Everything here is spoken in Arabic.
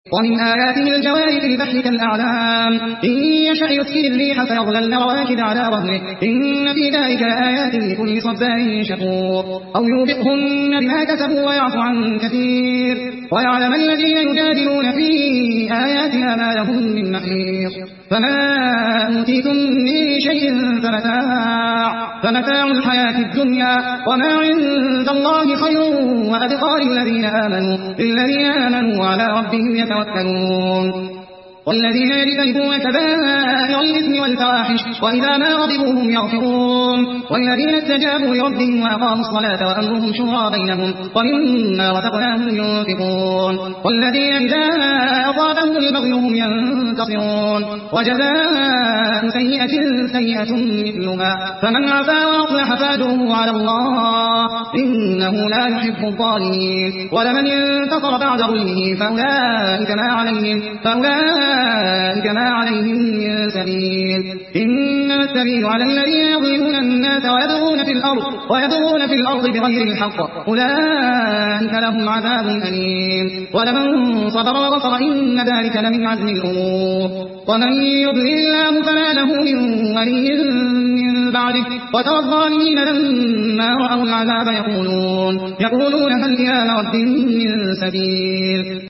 ومن آياته الجوار في البحر كالأعلام إن يشأ يسكن الريح فيظللن رواكد على ظهره إن في ذلك لآيات لكل صبار شكور أو يوبقهن بما كسبوا ويعفو عن كثير ويعلم الذين يجادلون في آياتنا ما لهم من محيص فما أوتيتم من شيء فمتاع الحياة الدنيا وما عند الله خير وأبقى للذين آمنوا وعلى ربهم يتوكلون والذين يجتنبون كبائر الإثم والفواحش وإذا ما غضبوا هم يغفرون والذين استجابوا لربهم وأقاموا الصلاة وأمرهم شورى بينهم ومما رزقناهم ينفقون والذين إذا أصابهم البغي هم ينتصرون وجزاء سيئة مثلها فمن عفا وأصلح فأجره على الله إنه لا يحب الظالمين ولمن انتصر بعد ظلمه فأولئك ما عليهم من سبيل إنما السبيل على الذين يظلمون الناس ويبغون في الأرض بغير الحق أولئك لهم عذاب أليم ولمن صبر وغفر إن ذلك لمن عزم الأمور ومن يضلل الله فما له من ولي من بعده وترى الظالمين لما رأوا العذاب يقولون هل إلى رب من سبيل